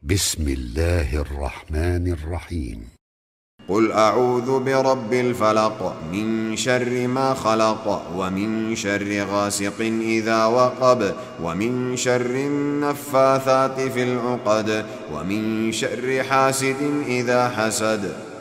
بسم الله الرحمن الرحيم. قل أعوذ برب الفلق من شر ما خلق ومن شر غاسق إذا وقب ومن شر النفاثات في العقد ومن شر حاسد إذا حسد.